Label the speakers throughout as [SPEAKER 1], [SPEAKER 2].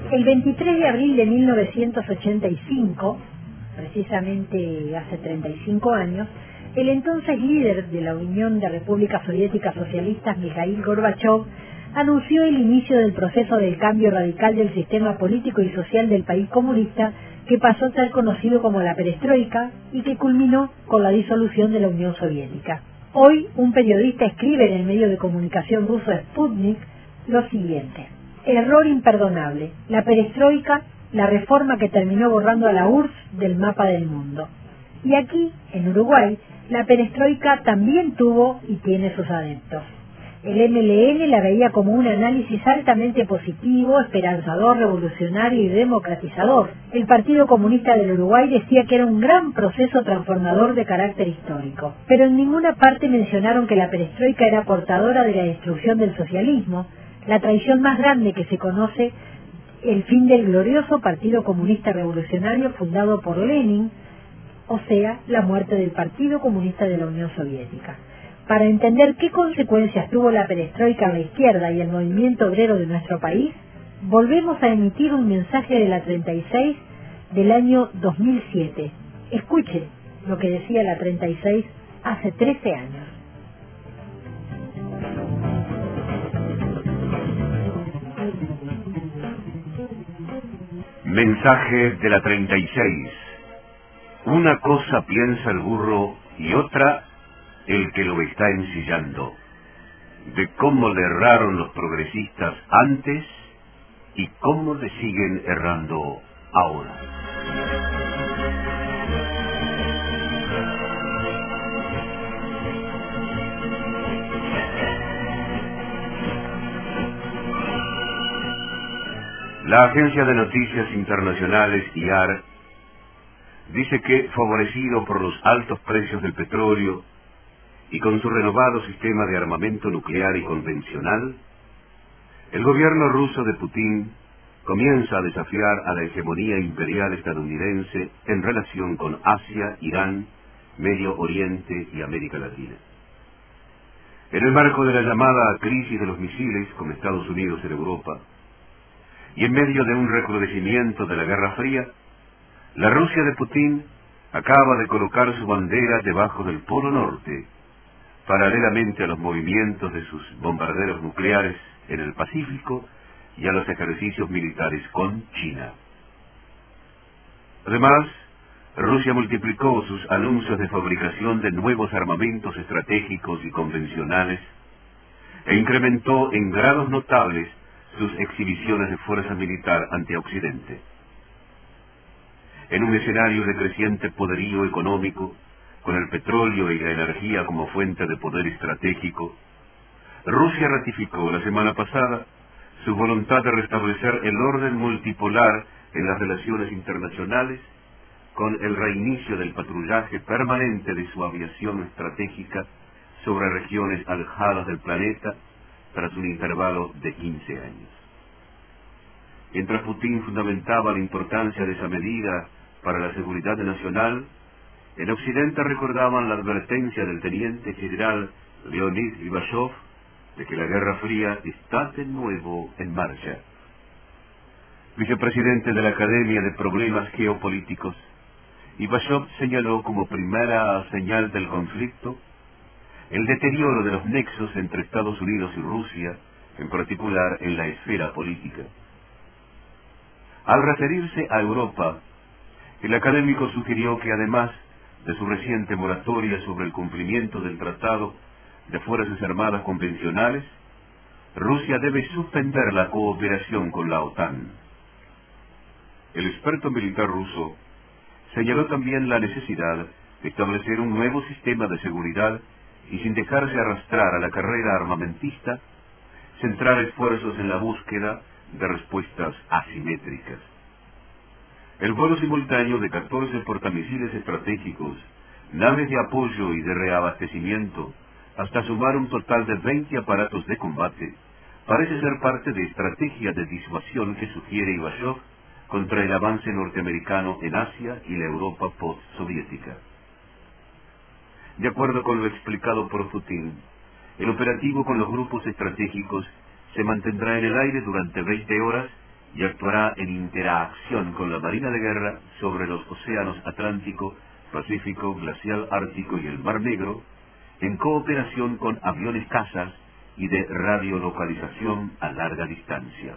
[SPEAKER 1] El 23 de abril de 1985, precisamente hace 35 años, el entonces líder de la Unión de Repúblicas Soviéticas Socialistas, Mikhail Gorbachev, anunció el inicio del proceso del cambio radical del sistema político y social del país comunista, que pasó a ser conocido como la perestroika y que culminó con la disolución de la Unión Soviética. Hoy, un periodista escribe en el medio de comunicación ruso Sputnik lo siguiente: error imperdonable, la perestroika, la reforma que terminó borrando a la URSS del mapa del mundo. Y aquí, en Uruguay, la perestroika también tuvo y tiene sus adeptos. El MLN la veía como un análisis altamente positivo, esperanzador, revolucionario y democratizador. El Partido Comunista del Uruguay decía que era un gran proceso transformador de carácter histórico. Pero en ninguna parte mencionaron que la perestroika era portadora de la destrucción del socialismo, la traición más grande que se conoce, el fin del glorioso Partido Comunista Revolucionario fundado por Lenin, o sea, la muerte del Partido Comunista de la Unión Soviética. Para entender qué consecuencias tuvo la perestroika en la izquierda y el movimiento obrero de nuestro país, volvemos a emitir un mensaje de la 36 del año 2007. Escuchen lo que decía la 36 hace 13 años.
[SPEAKER 2] Mensaje de la 36. Una cosa piensa el burro y otra el que lo está ensillando. De cómo le erraron los progresistas antes y cómo le siguen errando ahora. La agencia de noticias internacionales IAR dice que, favorecido por los altos precios del petróleo y con su renovado sistema de armamento nuclear y convencional, el gobierno ruso de Putin comienza a desafiar a la hegemonía imperial estadounidense en relación con Asia, Irán, Medio Oriente y América Latina. En el marco de la llamada crisis de los misiles con Estados Unidos en Europa, y en medio de un recrudecimiento de la Guerra Fría, la Rusia de Putin acaba de colocar su bandera debajo del Polo Norte, paralelamente a los movimientos de sus bombarderos nucleares en el Pacífico y a los ejercicios militares con China. Además, Rusia multiplicó sus anuncios de fabricación de nuevos armamentos estratégicos y convencionales e incrementó en grados notables sus exhibiciones de fuerza militar ante Occidente. En un escenario de creciente poderío económico, con el petróleo y la energía como fuente de poder estratégico, Rusia ratificó la semana pasada su voluntad de restablecer el orden multipolar en las relaciones internacionales, con el reinicio del patrullaje permanente de su aviación estratégica sobre regiones alejadas del planeta tras un intervalo de 15 años. Mientras Putin fundamentaba la importancia de esa medida para la seguridad nacional, en Occidente recordaban la advertencia del teniente general Leonid Ivashov de que la Guerra Fría está de nuevo en marcha. Vicepresidente de la Academia de Problemas Geopolíticos, Ivashov señaló como primera señal del conflicto el deterioro de los nexos entre Estados Unidos y Rusia, en particular en la esfera política. Al referirse a Europa, el académico sugirió que además de su reciente moratoria sobre el cumplimiento del Tratado de Fuerzas Armadas Convencionales, Rusia debe suspender la cooperación con la OTAN. El experto militar ruso señaló también la necesidad de establecer un nuevo sistema de seguridad y, sin dejarse arrastrar a la carrera armamentista, centrar esfuerzos en la búsqueda de respuestas asimétricas. El vuelo simultáneo de 14 portamisiles estratégicos, naves de apoyo y de reabastecimiento, hasta sumar un total de 20 aparatos de combate, parece ser parte de estrategia de disuasión que sugiere Ivashov contra el avance norteamericano en Asia y la Europa postsoviética. De acuerdo con lo explicado por Putin, el operativo con los grupos estratégicos se mantendrá en el aire durante 20 horas y actuará en interacción con la Marina de Guerra sobre los océanos Atlántico, Pacífico, Glacial Ártico y el Mar Negro, en cooperación con aviones cazas y de radiolocalización a larga distancia.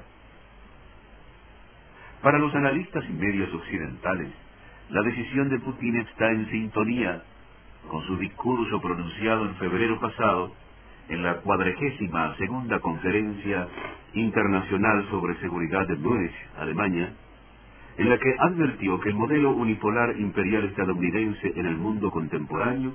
[SPEAKER 2] Para los analistas y medios occidentales, la decisión de Putin está en sintonía con su discurso pronunciado en febrero pasado en la 42ª Conferencia Internacional sobre Seguridad de Múnich, Alemania, en la que advirtió que el modelo unipolar imperial estadounidense en el mundo contemporáneo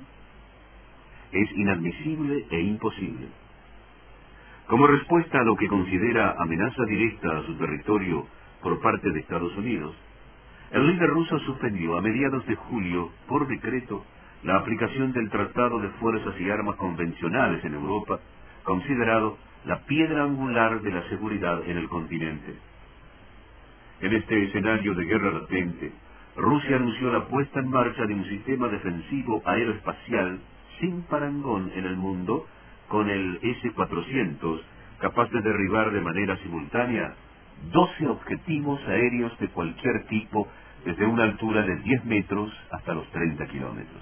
[SPEAKER 2] es inadmisible e imposible. Como respuesta a lo que considera amenaza directa a su territorio por parte de Estados Unidos, el líder ruso suspendió a mediados de julio, por decreto, la aplicación del Tratado de Fuerzas y Armas Convencionales en Europa, considerado la piedra angular de la seguridad en el continente. En este escenario de guerra latente, Rusia anunció la puesta en marcha de un sistema defensivo aeroespacial sin parangón en el mundo, con el S-400, capaz de derribar de manera simultánea 12 objetivos aéreos de cualquier tipo desde una altura de 10 metros hasta los 30 kilómetros.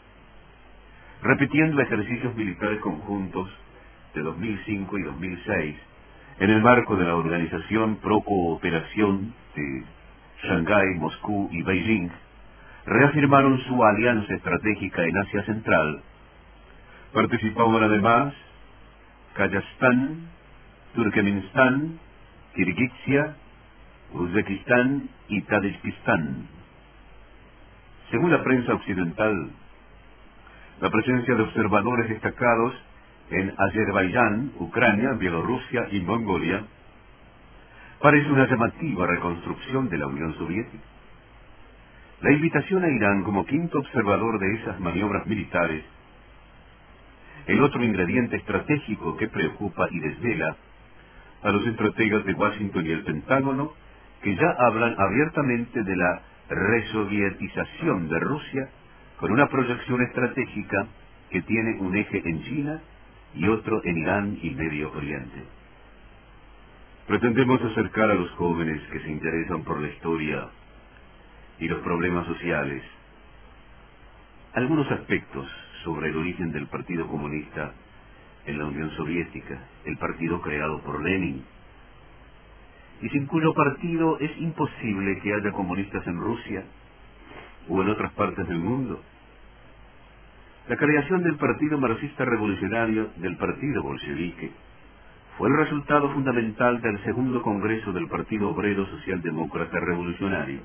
[SPEAKER 2] Repitiendo ejercicios militares conjuntos de 2005 y 2006, en el marco de la Organización Pro Cooperación de Shanghái, Moscú y Beijing, reafirmaron su alianza estratégica en Asia Central. Participaban además Kazajstán, Turkmenistán, Kirguisia, Uzbekistán y Tayikistán. Según la prensa occidental, la presencia de observadores destacados en Azerbaiyán, Ucrania, Bielorrusia y Mongolia parece una llamativa reconstrucción de la Unión Soviética. La invitación a Irán como quinto observador de esas maniobras militares, el otro ingrediente estratégico que preocupa y desvela a los estrategas de Washington y el Pentágono, que ya hablan abiertamente de la resovietización de Rusia con una proyección estratégica que tiene un eje en China y otro en Irán y Medio Oriente. Pretendemos acercar a los jóvenes que se interesan por la historia y los problemas sociales algunos aspectos sobre el origen del Partido Comunista en la Unión Soviética, el partido creado por Lenin, y sin cuyo partido es imposible que haya comunistas en Rusia o en otras partes del mundo. La creación del Partido Marxista Revolucionario, del Partido Bolchevique, fue el resultado fundamental del segundo Congreso del Partido Obrero Socialdemócrata Revolucionario.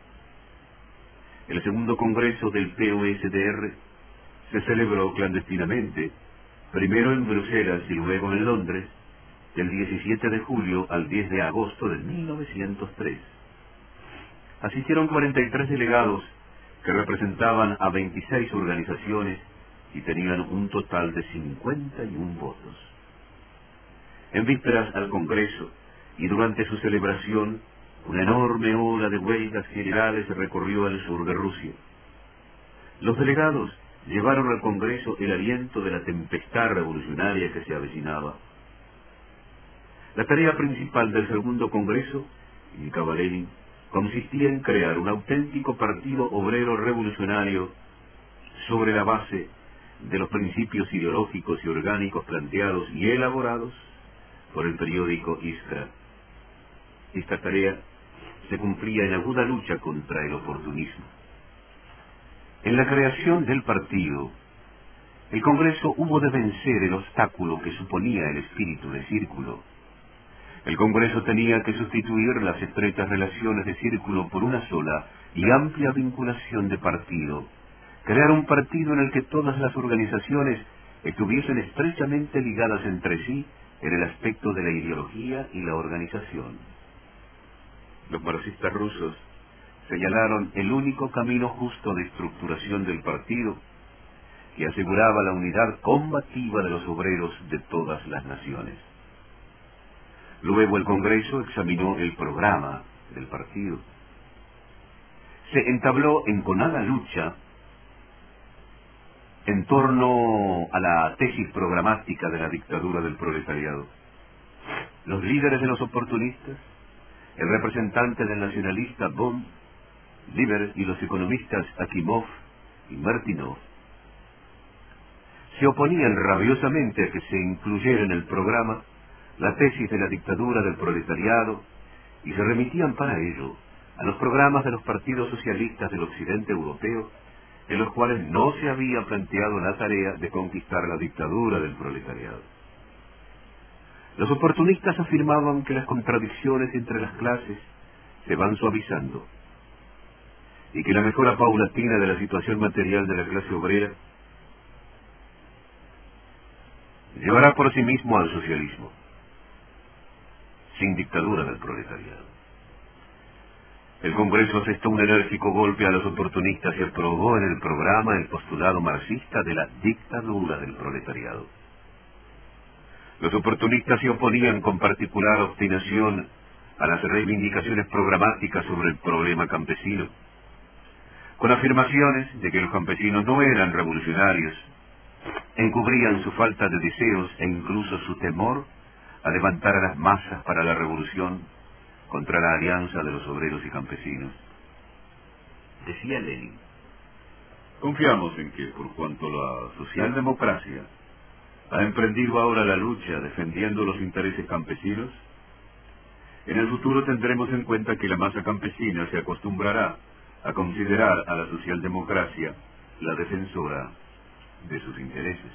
[SPEAKER 2] El segundo Congreso del POSDR se celebró clandestinamente, primero en Bruselas y luego en Londres, del 17 de julio al 10 de agosto de 1903. Asistieron 43 delegados que representaban a 26 organizaciones y tenían un total de 51 votos. En vísperas al Congreso y durante su celebración, una enorme ola de huelgas generales recorrió el sur de Rusia. Los delegados llevaron al Congreso el aliento de la tempestad revolucionaria que se avecinaba. La tarea principal del segundo Congreso, indicaba Lenin, consistía en crear un auténtico partido obrero revolucionario sobre la base de los principios ideológicos y orgánicos planteados y elaborados por el periódico Iskra. Esta tarea se cumplía en aguda lucha contra el oportunismo. En la creación del partido, el Congreso hubo de vencer el obstáculo que suponía el espíritu de círculo. El Congreso tenía que sustituir las estrechas relaciones de círculo por una sola y amplia vinculación de partido, crear un partido en el que todas las organizaciones estuviesen estrechamente ligadas entre sí en el aspecto de la ideología y la organización. Los marxistas rusos señalaron el único camino justo de estructuración del partido, que aseguraba la unidad combativa de los obreros de todas las naciones. Luego el Congreso examinó el programa del partido. Se entabló enconada lucha en torno a la tesis programática de la dictadura del proletariado. Los líderes de los oportunistas el representante del nacionalista Bonn, Lieber y los economistas Akimov y Martinov se oponían rabiosamente a que se incluyera en el programa la tesis de la dictadura del proletariado y se remitían para ello a los programas de los partidos socialistas del occidente europeo, en los cuales no se había planteado la tarea de conquistar la dictadura del proletariado. Los oportunistas afirmaban que las contradicciones entre las clases se van suavizando y que la mejora paulatina de la situación material de la clase obrera llevará por sí mismo al socialismo, sin dictadura del proletariado. El Congreso asestó un enérgico golpe a los oportunistas y aprobó en el programa el postulado marxista de la dictadura del proletariado. Los oportunistas se oponían con particular obstinación a las reivindicaciones programáticas sobre el problema campesino, con afirmaciones de que los campesinos no eran revolucionarios, encubrían su falta de deseos e incluso su temor a levantar a las masas para la revolución contra la alianza de los obreros y campesinos. Decía Lenin: confiamos en que, por cuanto la socialdemocracia ha emprendido ahora la lucha defendiendo los intereses campesinos, en el futuro tendremos en cuenta que la masa campesina se acostumbrará a considerar a la socialdemocracia la defensora de sus intereses.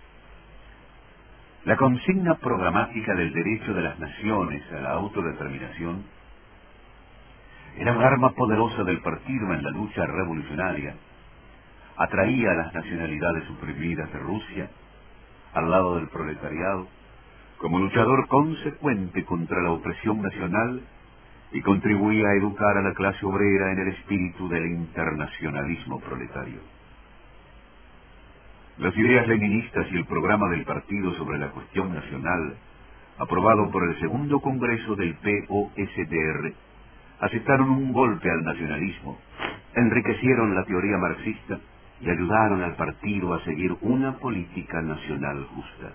[SPEAKER 2] La consigna programática del derecho de las naciones a la autodeterminación era un arma poderosa del partido en la lucha revolucionaria. Atraía a las nacionalidades suprimidas de Rusia al lado del proletariado como luchador consecuente contra la opresión nacional y contribuía a educar a la clase obrera en el espíritu del internacionalismo proletario. Las ideas leninistas y el programa del partido sobre la cuestión nacional, aprobado por el segundo congreso del POSDR, asestaron un golpe al nacionalismo, enriquecieron la teoría marxista y ayudaron al partido a seguir una política nacional justa.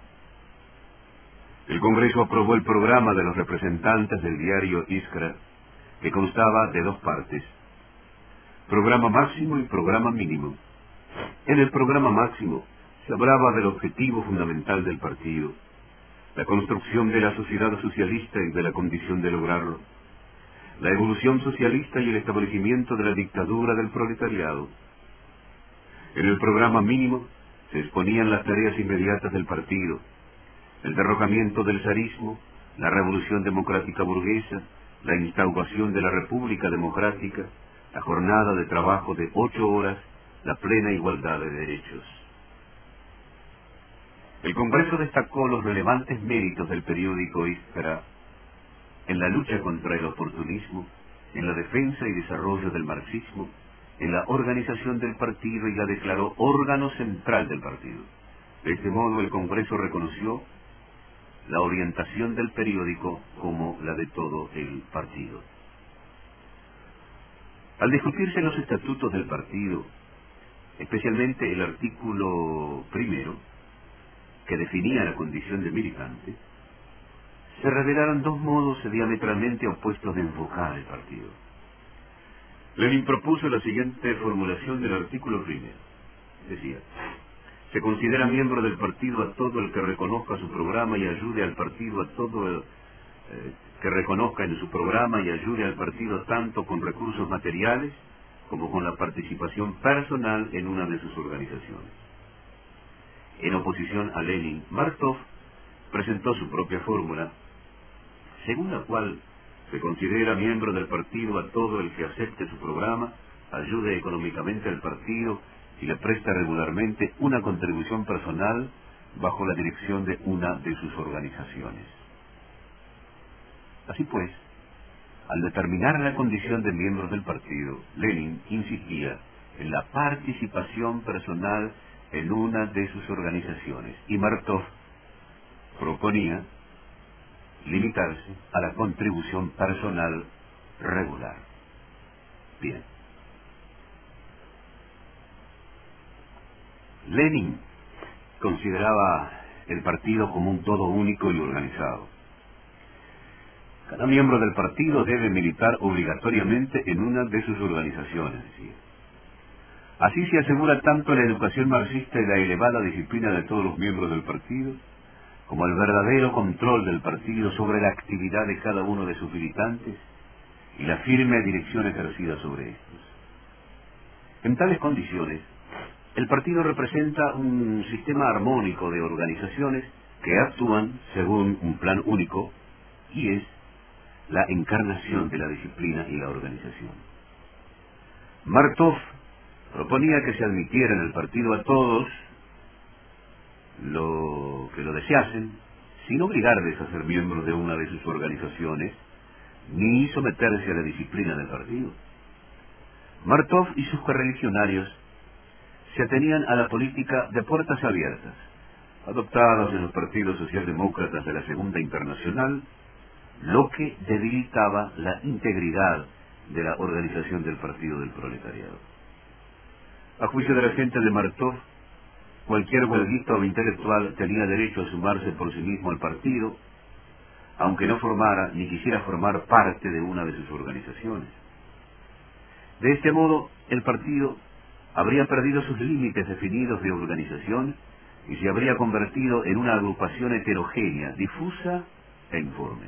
[SPEAKER 2] El Congreso aprobó el programa de los representantes del diario Iskra, que constaba de dos partes: programa máximo y programa mínimo. En el programa máximo se hablaba del objetivo fundamental del partido, la construcción de la sociedad socialista y de la condición de lograrlo, la evolución socialista y el establecimiento de la dictadura del proletariado. En el programa mínimo se exponían las tareas inmediatas del partido: el derrocamiento del zarismo, la revolución democrática burguesa, la instauración de la república democrática, la jornada de trabajo de 8 horas, la plena igualdad de derechos. El Congreso destacó los relevantes méritos del periódico Iskra en la lucha contra el oportunismo, en la defensa y desarrollo del marxismo, en la organización del partido, y la declaró órgano central del partido. De este modo, el Congreso reconoció la orientación del periódico como la de todo el partido. Al discutirse los estatutos del partido, especialmente el artículo primero, que definía la condición de militante, se revelaron dos modos diametralmente opuestos de enfocar el partido. Lenin propuso la siguiente formulación del artículo primero. Decía: se considera miembro del partido a todo el que reconozca su programa y ayude al partido a todo el que reconozca en su programa y ayude al partido tanto con recursos materiales como con la participación personal en una de sus organizaciones. En oposición a Lenin, Martov presentó su propia fórmula, según la cual se considera miembro del partido a todo el que acepte su programa, ayude económicamente al partido y le presta regularmente una contribución personal bajo la dirección de una de sus organizaciones. Así pues, al determinar la condición de miembros del partido, Lenin insistía en la participación personal en una de sus organizaciones, y Martov proponía limitarse a la contribución personal regular. Bien. Lenin consideraba el partido como un todo único y organizado. Cada miembro del partido debe militar obligatoriamente en una de sus organizaciones, decía. Así se asegura tanto la educación marxista y la elevada disciplina de todos los miembros del partido, como el verdadero control del partido sobre la actividad de cada uno de sus militantes y la firme dirección ejercida sobre estos. En tales condiciones, el partido representa un sistema armónico de organizaciones que actúan según un plan único y es la encarnación de la disciplina y la organización. Martov proponía que se admitiera en el partido a todos lo que lo deseasen, sin obligarles a ser miembros de una de sus organizaciones, ni someterse a la disciplina del partido. Martov y sus correligionarios se atenían a la política de puertas abiertas, adoptadas en los partidos socialdemócratas de la Segunda Internacional, lo que debilitaba la integridad de la organización del Partido del Proletariado. A juicio de la gente de Martov, cualquier huelguista o intelectual tenía derecho a sumarse por sí mismo al partido, aunque no formara ni quisiera formar parte de una de sus organizaciones. De este modo, el partido habría perdido sus límites definidos de organización y se habría convertido en una agrupación heterogénea, difusa e informe.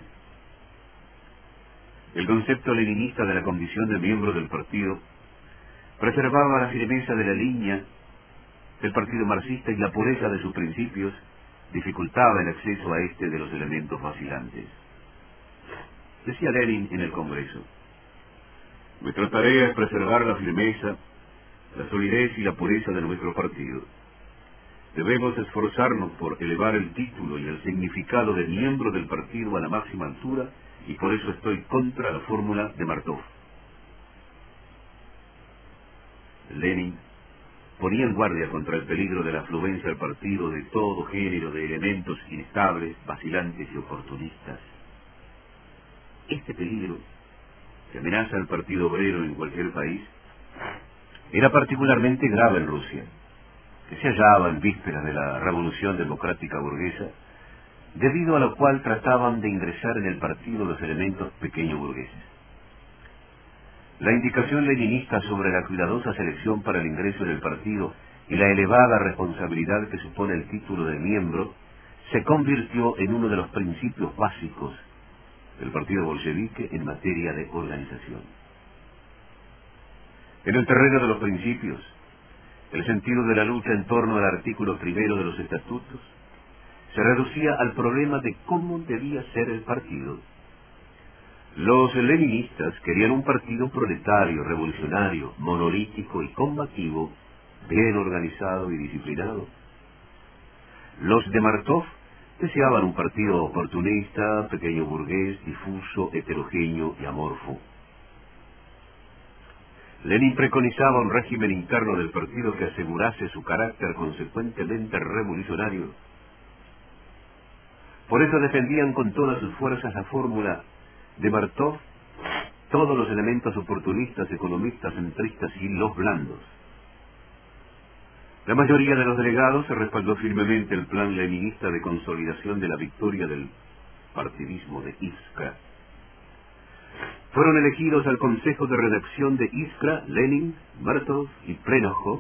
[SPEAKER 2] El concepto leninista de la condición de miembro del partido preservaba la firmeza de la línea del partido marxista y la pureza de sus principios dificultaba el acceso a este de los elementos vacilantes. Decía Lenin en el Congreso: nuestra tarea es preservar la firmeza, la solidez y la pureza de nuestro partido. Debemos esforzarnos por elevar el título y el significado de miembro del partido a la máxima altura, y por eso estoy contra la fórmula de Martov. Lenin ponía en guardia contra el peligro de la afluencia al partido de todo género de elementos inestables, vacilantes y oportunistas. Este peligro, que amenaza al Partido Obrero en cualquier país, era particularmente grave en Rusia, que se hallaba en vísperas de la revolución democrática burguesa, debido a lo cual trataban de ingresar en el partido los elementos pequeño burgueses. La indicación leninista sobre la cuidadosa selección para el ingreso en el partido y la elevada responsabilidad que supone el título de miembro se convirtió en uno de los principios básicos del partido bolchevique en materia de organización. En el terreno de los principios, el sentido de la lucha en torno al artículo primero de los estatutos se reducía al problema de cómo debía ser el partido. Los leninistas querían un partido proletario, revolucionario, monolítico y combativo, bien organizado y disciplinado. Los de Martov deseaban un partido oportunista, pequeño burgués, difuso, heterogéneo y amorfo. Lenin preconizaba un régimen interno del partido que asegurase su carácter consecuentemente revolucionario. Por eso defendían con todas sus fuerzas la fórmula de Martov, todos los elementos oportunistas, economistas, centristas y los blandos. La mayoría de los delegados se respaldó firmemente el plan leninista de consolidación de la victoria del partidismo de Iskra. Fueron elegidos al consejo de redacción de Iskra Lenin, Martov y Plejánov,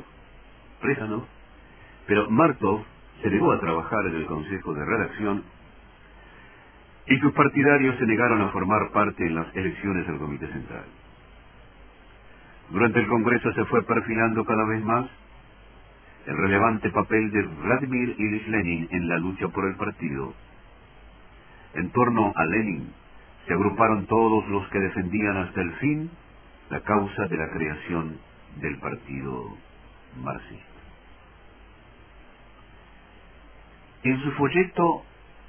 [SPEAKER 2] pero Martov se negó a trabajar en el consejo de redacción y sus partidarios se negaron a formar parte en las elecciones del Comité Central. Durante el Congreso se fue perfilando cada vez más el relevante papel de Vladimir Ilich Lenin en la lucha por el partido. En torno a Lenin se agruparon todos los que defendían hasta el fin la causa de la creación del partido marxista. En su folleto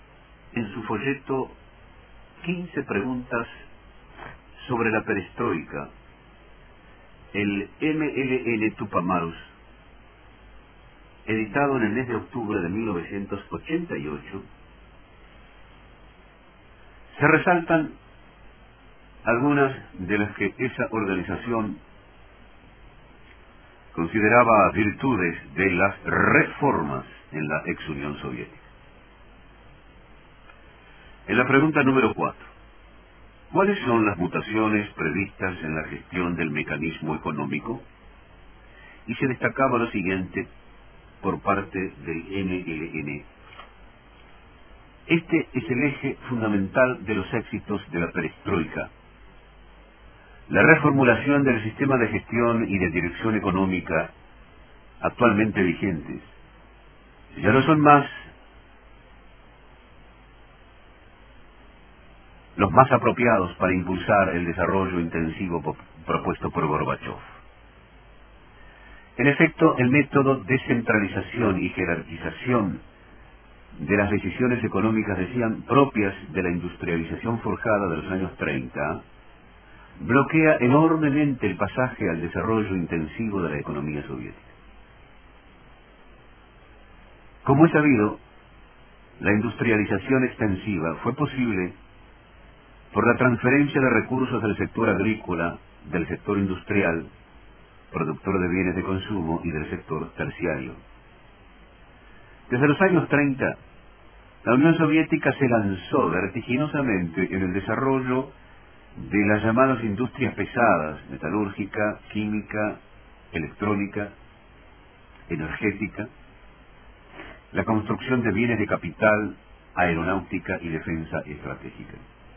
[SPEAKER 2] 15 preguntas sobre la perestroika, el MLN Tupamaros, editado en el mes de octubre de 1988, se resaltan algunas de las que esa organización consideraba virtudes de las reformas en la ex Unión Soviética. En la pregunta número 4, ¿Cuáles son las mutaciones previstas en la gestión del mecanismo económico? Y se destacaba lo siguiente por parte del MLN. Este es el eje fundamental de los éxitos de la perestroika. La reformulación del sistema de gestión y de dirección económica actualmente vigentes ya no son más los más apropiados para impulsar el desarrollo intensivo propuesto por Gorbachov. En efecto, el método de centralización y jerarquización de las decisiones económicas, decían, propias de la industrialización forjada de los años 30, bloquea enormemente el pasaje al desarrollo intensivo de la economía soviética. Como es sabido, la industrialización extensiva fue posible por la transferencia de recursos del sector agrícola, del sector industrial, productor de bienes de consumo, y del sector terciario. Desde los años 30, la Unión Soviética se lanzó vertiginosamente en el desarrollo de las llamadas industrias pesadas, metalúrgica, química, electrónica, energética, la construcción de bienes de capital, aeronáutica y defensa estratégica.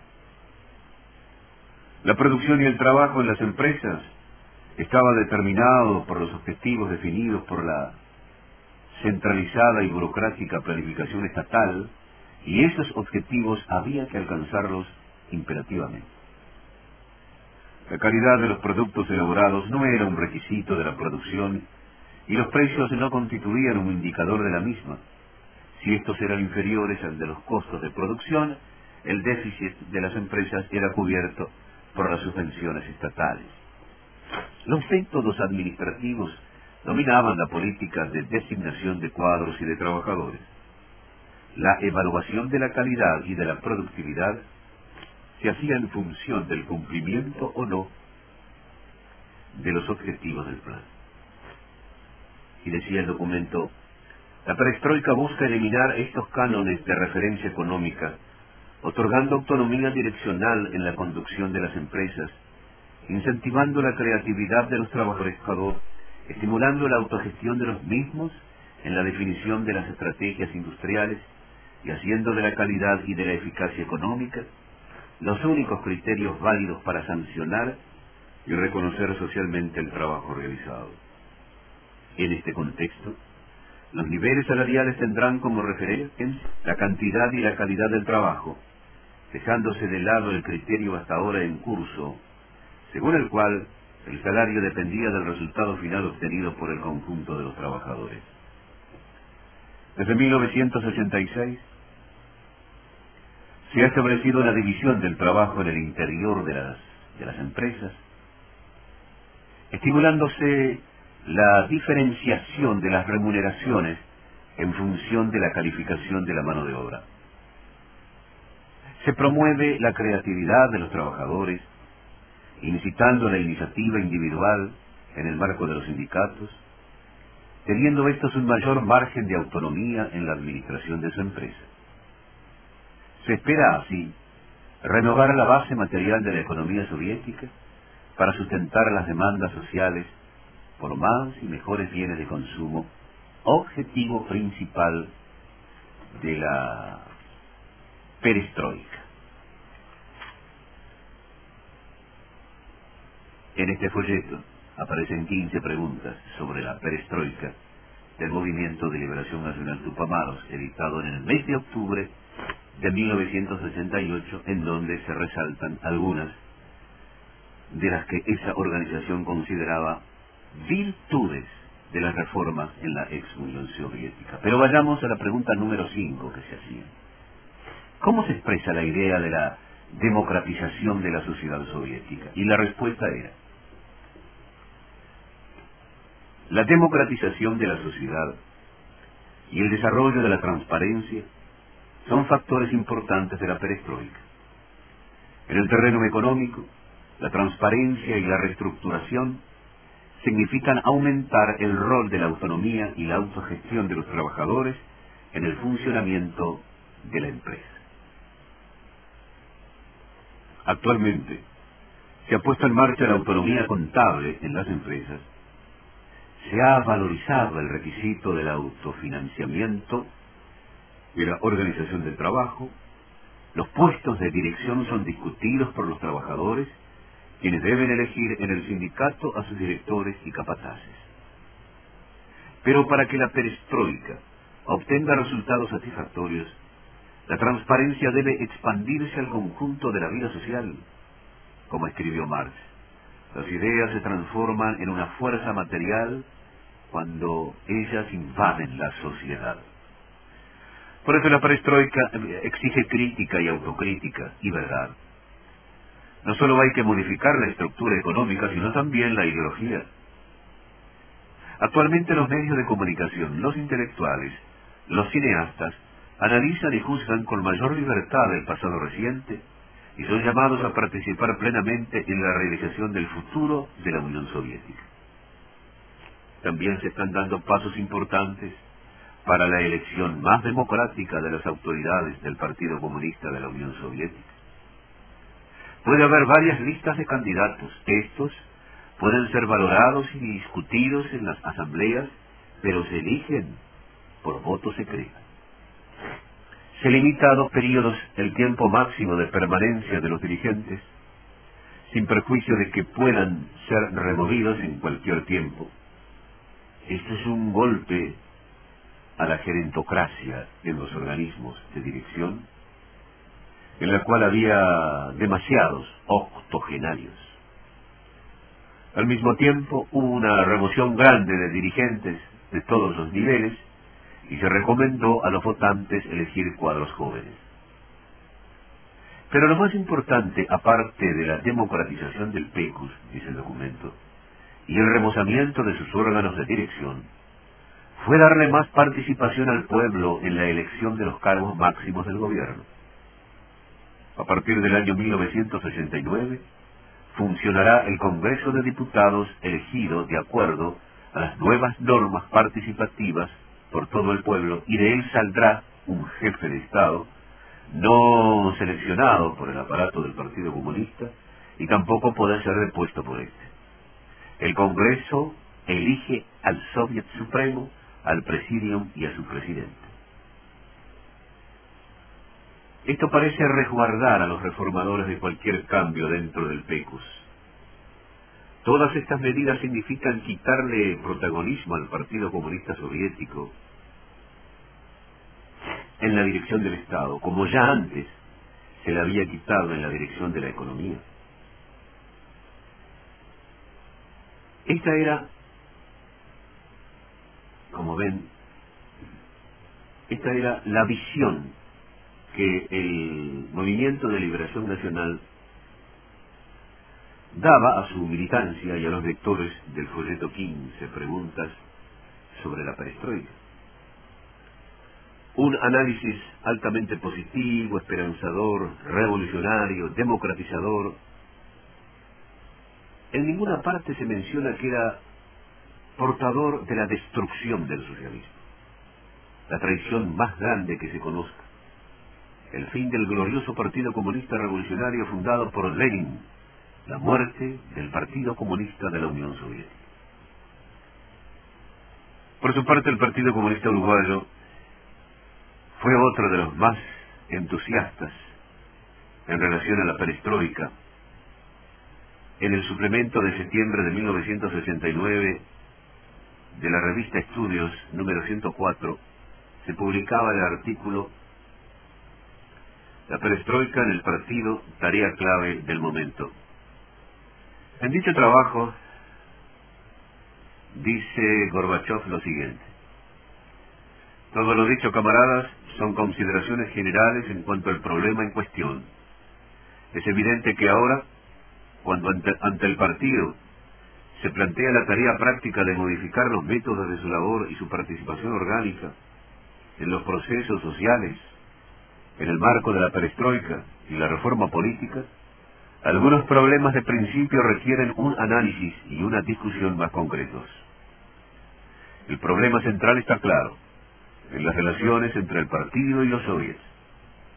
[SPEAKER 2] La producción y el trabajo en las empresas estaba determinado por los objetivos definidos por la centralizada y burocrática planificación estatal, y esos objetivos había que alcanzarlos imperativamente. La calidad de los productos elaborados no era un requisito de la producción y los precios no constituían un indicador de la misma. Si estos eran inferiores al de los costos de producción, el déficit de las empresas era cubierto por las subvenciones estatales. Los métodos administrativos dominaban la política de designación de cuadros y de trabajadores. La evaluación de la calidad y de la productividad se hacía en función del cumplimiento o no de los objetivos del plan. Y decía el documento, la perestroika busca eliminar estos cánones de referencia económica, otorgando autonomía direccional en la conducción de las empresas, incentivando la creatividad de los trabajadores, estimulando la autogestión de los mismos en la definición de las estrategias industriales y haciendo de la calidad y de la eficacia económica los únicos criterios válidos para sancionar y reconocer socialmente el trabajo realizado. En este contexto, los niveles salariales tendrán como referencia la cantidad y la calidad del trabajo, dejándose de lado el criterio hasta ahora en curso, según el cual el salario dependía del resultado final obtenido por el conjunto de los trabajadores. Desde 1986 se ha establecido la división del trabajo en el interior de las empresas, estimulándose la diferenciación de las remuneraciones en función de la calificación de la mano de obra. Se promueve la creatividad de los trabajadores, incitando la iniciativa individual en el marco de los sindicatos, teniendo estos un mayor margen de autonomía en la administración de su empresa. Se espera así renovar la base material de la economía soviética para sustentar las demandas sociales por más y mejores bienes de consumo, objetivo principal de la perestroika. En este folleto aparecen 15 preguntas sobre la perestroika del Movimiento de Liberación Nacional Tupamaros, editado en el mes de octubre de 1968, en donde se resaltan algunas de las que esa organización consideraba virtudes de las reformas en la ex Unión Soviética. Pero vayamos a la pregunta número 5 que se hacía. ¿Cómo se expresa la idea de la democratización de la sociedad soviética? Y la respuesta era: la democratización de la sociedad y el desarrollo de la transparencia son factores importantes de la perestroika. En el terreno económico, la transparencia y la reestructuración significan aumentar el rol de la autonomía y la autogestión de los trabajadores en el funcionamiento de la empresa. Actualmente, se ha puesto en marcha la autonomía contable en las empresas, se ha valorizado el requisito del autofinanciamiento y la organización del trabajo, los puestos de dirección son discutidos por los trabajadores, quienes deben elegir en el sindicato a sus directores y capataces. Pero para que la perestroika obtenga resultados satisfactorios, la transparencia debe expandirse al conjunto de la vida social. Como escribió Marx, las ideas se transforman en una fuerza material cuando ellas invaden la sociedad. Por eso la perestroika exige crítica y autocrítica y verdad. No solo hay que modificar la estructura económica, sino también la ideología. Actualmente los medios de comunicación, los intelectuales, los cineastas, analizan y juzgan con mayor libertad el pasado reciente y son llamados a participar plenamente en la realización del futuro de la Unión Soviética. También se están dando pasos importantes para la elección más democrática de las autoridades del Partido Comunista de la Unión Soviética. Puede haber varias listas de candidatos. Estos pueden ser valorados y discutidos en las asambleas, pero se eligen por voto secreto. Se limita a 2 periodos el tiempo máximo de permanencia de los dirigentes, sin perjuicio de que puedan ser removidos en cualquier tiempo. Esto es un golpe a la gerentocracia en los organismos de dirección, en la cual había demasiados octogenarios. Al mismo tiempo hubo una remoción grande de dirigentes de todos los niveles y se recomendó a los votantes elegir cuadros jóvenes. Pero lo más importante, aparte de la democratización del PECUS, dice el documento, y el remozamiento de sus órganos de dirección, fue darle más participación al pueblo en la elección de los cargos máximos del gobierno. A partir del año 1989, funcionará el Congreso de Diputados elegido de acuerdo a las nuevas normas participativas por todo el pueblo, y de él saldrá un jefe de Estado, no seleccionado por el aparato del Partido Comunista, y tampoco podrá ser depuesto por este. El Congreso elige al Soviet Supremo, al Presidium y a su presidente. Esto parece resguardar a los reformadores de cualquier cambio dentro del PECUS. Todas estas medidas significan quitarle protagonismo al Partido Comunista Soviético en la dirección del Estado, como ya antes se le había quitado en la dirección de la economía. Esta era, como ven, esta era la visión que el Movimiento de Liberación Nacional daba a su militancia y a los lectores del folleto 15, preguntas sobre la perestroika. Un análisis altamente positivo, esperanzador, revolucionario, democratizador. En ninguna parte se menciona que era portador de la destrucción del socialismo, la traición más grande que se conozca, el fin del glorioso Partido Comunista Revolucionario fundado por Lenin, la muerte del Partido Comunista de la Unión Soviética. Por su parte, el Partido Comunista Uruguayo fue otro de los más entusiastas en relación a la perestroika. En el suplemento de septiembre de 1969 de la revista Estudios número 104 se publicaba el artículo "La perestroika en el partido, tarea clave del momento". En dicho trabajo dice Gorbachov lo siguiente: todo lo dicho, camaradas, son consideraciones generales en cuanto al problema en cuestión. Es evidente que ahora, cuando ante el partido se plantea la tarea práctica de modificar los métodos de su labor y su participación orgánica en los procesos sociales, en el marco de la perestroika y la reforma política, algunos problemas de principio requieren un análisis y una discusión más concretos. El problema central está claro, en las relaciones entre el partido y los soviets.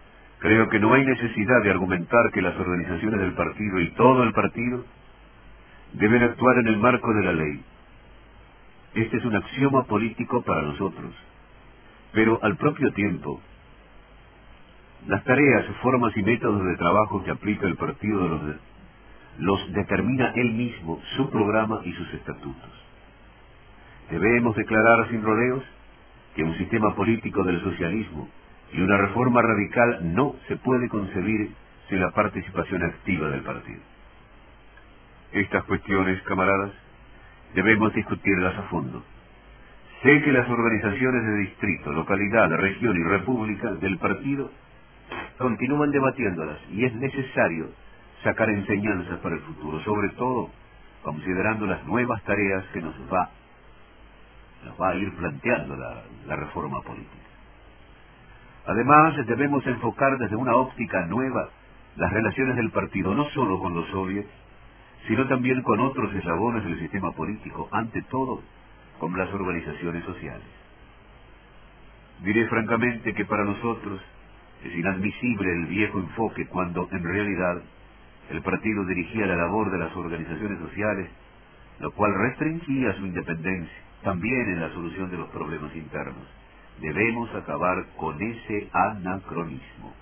[SPEAKER 2] Creo que no hay necesidad de argumentar que las organizaciones del partido y todo el partido deben actuar en el marco de la ley. Este es un axioma político para nosotros. Pero al propio tiempo, las tareas, formas y métodos de trabajo que aplica el partido los determina él mismo, su programa y sus estatutos. Debemos declarar sin rodeos que un sistema político del socialismo y una reforma radical no se puede concebir sin la participación activa del partido. Estas cuestiones, camaradas, debemos discutirlas a fondo. Sé que las organizaciones de distrito, localidad, región y república del partido continúan debatiéndolas y es necesario sacar enseñanzas para el futuro, sobre todo considerando las nuevas tareas que nos va a ir planteando la reforma política. Además, debemos enfocar desde una óptica nueva las relaciones del partido, no solo con los soviets, sino también con otros eslabones del sistema político, ante todo con las organizaciones sociales. Diré francamente que para nosotros es inadmisible el viejo enfoque cuando, en realidad, el partido dirigía la labor de las organizaciones sociales, lo cual restringía su independencia, también en la solución de los problemas internos. Debemos acabar con ese anacronismo.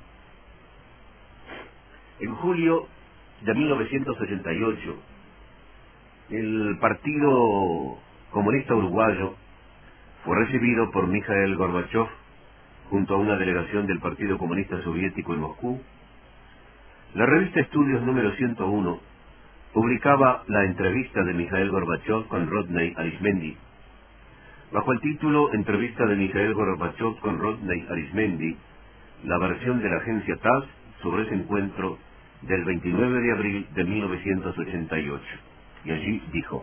[SPEAKER 2] En julio de 1988, el Partido Comunista Uruguayo fue recibido por Mikhail Gorbachev junto a una delegación del Partido Comunista Soviético en Moscú. La revista Estudios número 101 publicaba la entrevista de Mikhail Gorbachev con Rodney Arizmendi. Bajo el título Entrevista de Mikhail Gorbachev con Rodney Arizmendi, la versión de la agencia TASS sobre ese encuentro del 29 de abril de 1988. Y allí dijo: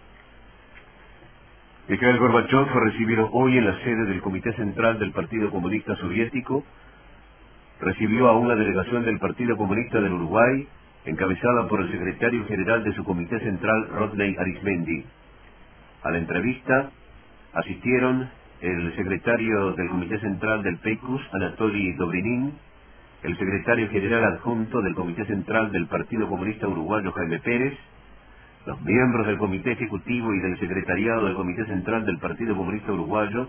[SPEAKER 2] Mikhail Gorbachev fue recibido hoy en la sede del Comité Central del Partido Comunista Soviético. Recibió a una delegación del Partido Comunista del Uruguay, encabezada por el secretario general de su Comité Central, Rodney Arizmendi. A la entrevista asistieron el secretario del Comité Central del PECUS, Anatoly Dobrinin, el secretario general adjunto del Comité Central del Partido Comunista Uruguayo, Jaime Pérez, los miembros del Comité Ejecutivo y del Secretariado del Comité Central del Partido Comunista Uruguayo,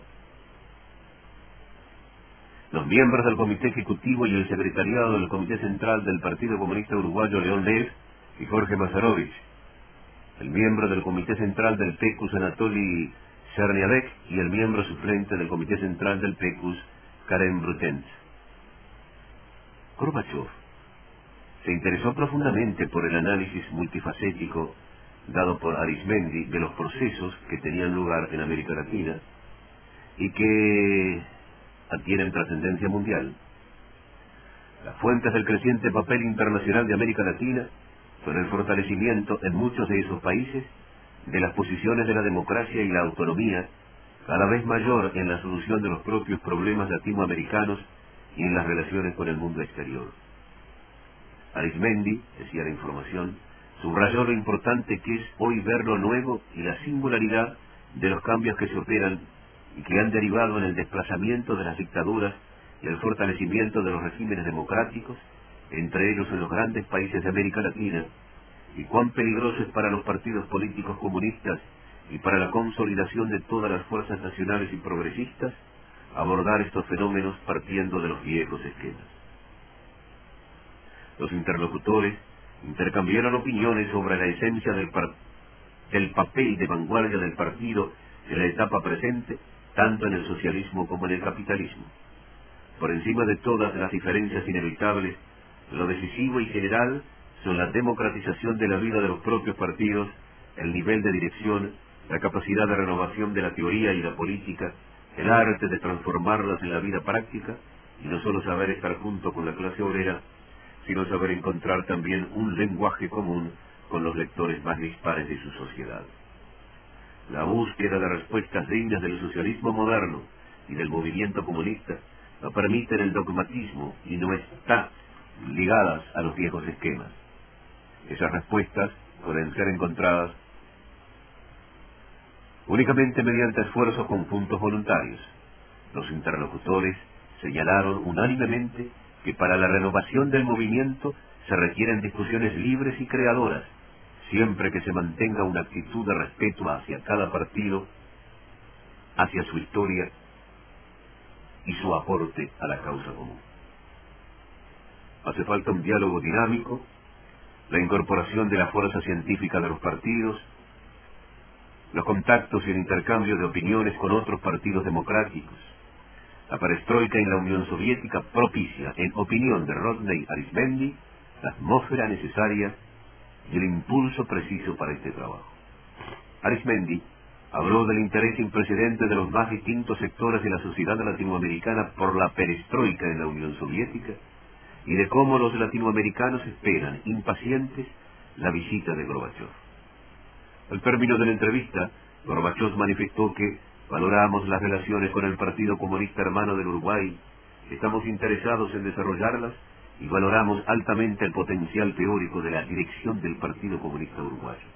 [SPEAKER 2] los miembros del Comité Ejecutivo y el Secretariado del Comité Central del Partido Comunista Uruguayo, León Lev y Jorge Mazarovich, el miembro del Comité Central del PECUS, Anatoly Cherniavec, y el miembro suplente del Comité Central del PECUS, Karen Brutens. Gorbachev se interesó profundamente por el análisis multifacético dado por Arizmendi de los procesos que tenían lugar en América Latina y que adquieren trascendencia mundial. Las fuentes del creciente papel internacional de América Latina son el fortalecimiento en muchos de esos países de las posiciones de la democracia y la autonomía, cada vez mayor en la solución de los propios problemas latinoamericanos y en las relaciones con el mundo exterior. Arizmendi, decía la información, subrayó lo importante que es hoy ver lo nuevo y la singularidad de los cambios que se operan y que han derivado en el desplazamiento de las dictaduras y el fortalecimiento de los regímenes democráticos, entre ellos en los grandes países de América Latina, y cuán peligroso es para los partidos políticos comunistas y para la consolidación de todas las fuerzas nacionales y progresistas abordar estos fenómenos partiendo de los viejos esquemas. Los interlocutores intercambiaron opiniones sobre la esencia del papel de vanguardia del partido en la etapa presente, tanto en el socialismo como en el capitalismo. Por encima de todas las diferencias inevitables, lo decisivo y general son la democratización de la vida de los propios partidos, el nivel de dirección, la capacidad de renovación de la teoría y la política, el arte de transformarlas en la vida práctica, y no solo saber estar junto con la clase obrera, sino saber encontrar también un lenguaje común con los lectores más dispares de su sociedad. La búsqueda de respuestas dignas del socialismo moderno y del movimiento comunista no permiten el dogmatismo y no está ligadas a los viejos esquemas. Esas respuestas pueden ser encontradas únicamente mediante esfuerzos conjuntos voluntarios. Los interlocutores señalaron unánimemente que para la renovación del movimiento se requieren discusiones libres y creadoras, siempre que se mantenga una actitud de respeto hacia cada partido, hacia su historia y su aporte a la causa común. Hace falta un diálogo dinámico, la incorporación de la fuerza científica de los partidos, los contactos y el intercambio de opiniones con otros partidos democráticos. La perestroika en la Unión Soviética propicia, en opinión de Rodney Arizmendi, la atmósfera necesaria y el impulso preciso para este trabajo. Arizmendi habló del interés sin precedentes de los más distintos sectores de la sociedad latinoamericana por la perestroika en la Unión Soviética y de cómo los latinoamericanos esperan, impacientes, la visita de Gorbachov. Al término de la entrevista, Gorbachov manifestó que valoramos las relaciones con el Partido Comunista Hermano del Uruguay, estamos interesados en desarrollarlas y valoramos altamente el potencial teórico de la dirección del Partido Comunista Uruguayo.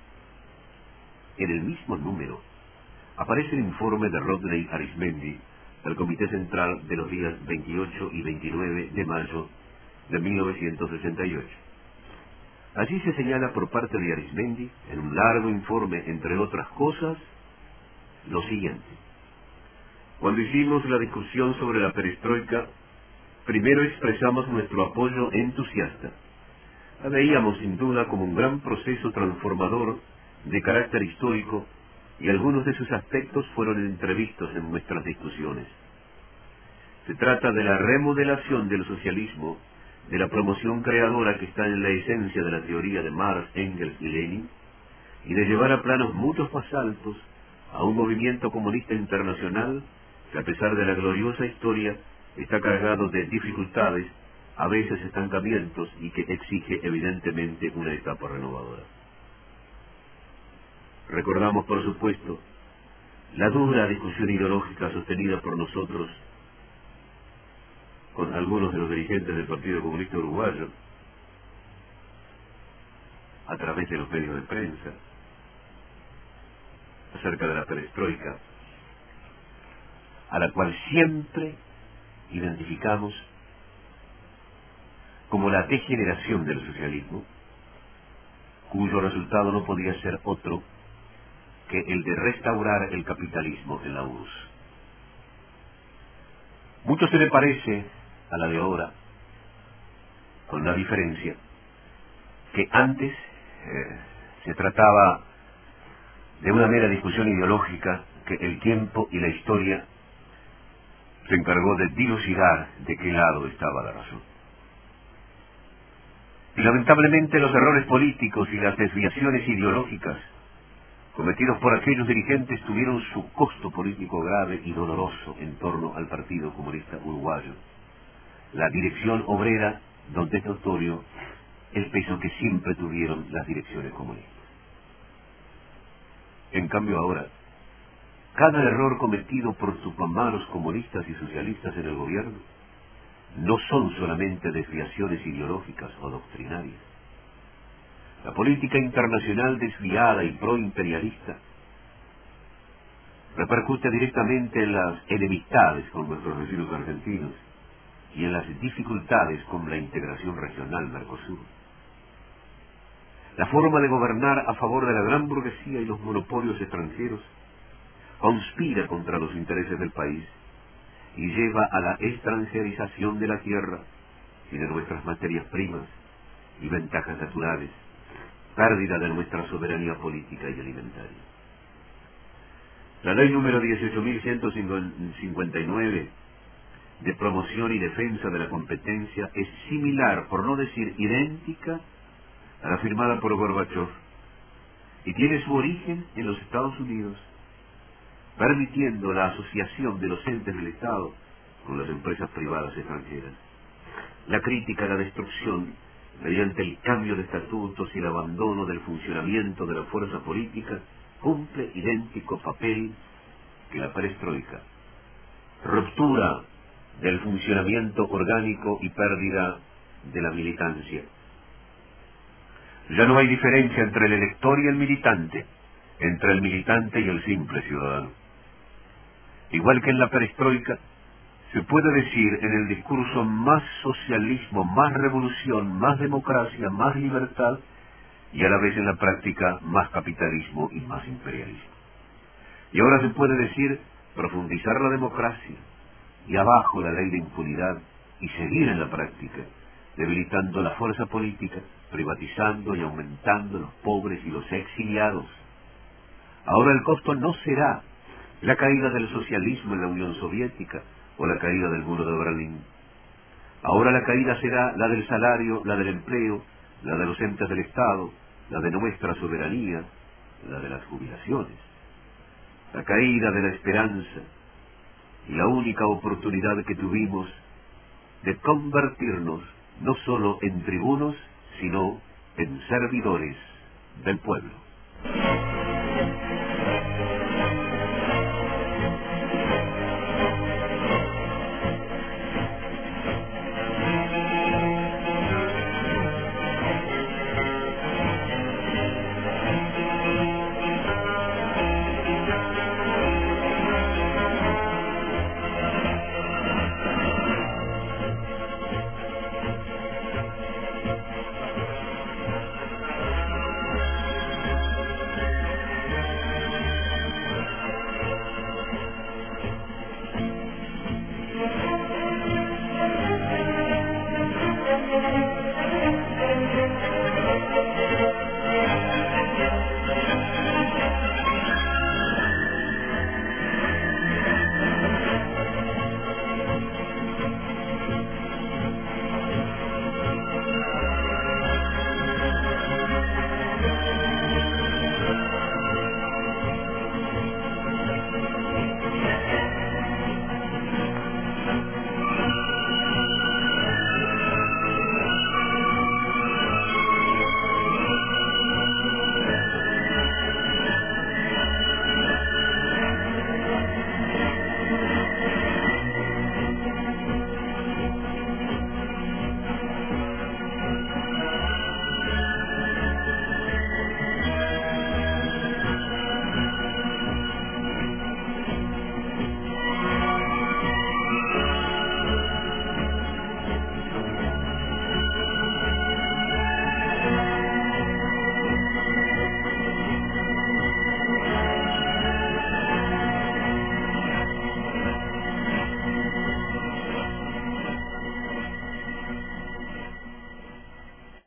[SPEAKER 2] En el mismo número aparece el informe de Rodney Arizmendi del Comité Central de los días 28 y 29 de mayo de 1968. Allí se señala por parte de Arizmendi, en un largo informe, entre otras cosas, lo siguiente. Cuando hicimos la discusión sobre la perestroika, primero expresamos nuestro apoyo entusiasta. La veíamos sin duda como un gran proceso transformador de carácter histórico y algunos de sus aspectos fueron entrevistos en nuestras discusiones. Se trata de la remodelación del socialismo, de la promoción creadora que está en la esencia de la teoría de Marx, Engels y Lenin, y de llevar a planos muchos más altos a un movimiento comunista internacional que, a pesar de la gloriosa historia, está cargado de dificultades, a veces estancamientos, y que exige evidentemente una etapa renovadora. Recordamos, por supuesto, la dura discusión ideológica sostenida por nosotros con algunos de los dirigentes del Partido Comunista Uruguayo a través de los medios de prensa acerca de la perestroika, a la cual siempre identificamos como la degeneración del socialismo, cuyo resultado no podía ser otro que el de restaurar el capitalismo en la URSS. Mucho se le parece a la de ahora, con la diferencia que antes se trataba de una mera discusión ideológica que el tiempo y la historia se encargó de dilucidar de qué lado estaba la razón. Y lamentablemente los errores políticos y las desviaciones ideológicas cometidos por aquellos dirigentes tuvieron su costo político grave y doloroso en torno al Partido Comunista Uruguayo, la dirección obrera, donde es notorio el peso que siempre tuvieron las direcciones comunistas. En cambio ahora, cada error cometido por tupamaros comunistas y socialistas en el gobierno no son solamente desviaciones ideológicas o doctrinarias. La política internacional desviada y proimperialista repercute directamente en las enemistades con nuestros vecinos argentinos y en las dificultades con la integración regional Mercosur. La forma de gobernar a favor de la gran burguesía y los monopolios extranjeros conspira contra los intereses del país y lleva a la extranjerización de la tierra y de nuestras materias primas y ventajas naturales, pérdida de nuestra soberanía política y alimentaria. La ley número 18.159 de promoción y defensa de la competencia es similar, por no decir idéntica, a la firmada por Gorbachov y tiene su origen en los Estados Unidos, permitiendo la asociación de los entes del Estado con las empresas privadas extranjeras. La crítica a la destrucción mediante el cambio de estatutos y el abandono del funcionamiento de la fuerza política cumple idéntico papel que la perestroika. Ruptura del funcionamiento orgánico y pérdida de la militancia. Ya no hay diferencia entre el elector y el militante, entre el militante y el simple ciudadano. Igual que en la perestroika, Se puede decir en el discurso más socialismo, más revolución, más democracia, más libertad, y a la vez en la práctica más capitalismo y más imperialismo. Y ahora se puede decir profundizar la democracia y abajo la ley de impunidad y seguir en la práctica, debilitando la fuerza política, privatizando y aumentando los pobres y los exiliados. Ahora el costo no será la caída del socialismo en la Unión Soviética o la caída del muro de Berlín. Ahora la caída será la del salario, la del empleo, la de los entes del Estado, la de nuestra soberanía, la de las jubilaciones. La caída de la esperanza y la única oportunidad que tuvimos de convertirnos no solo en tribunos, sino en servidores del pueblo.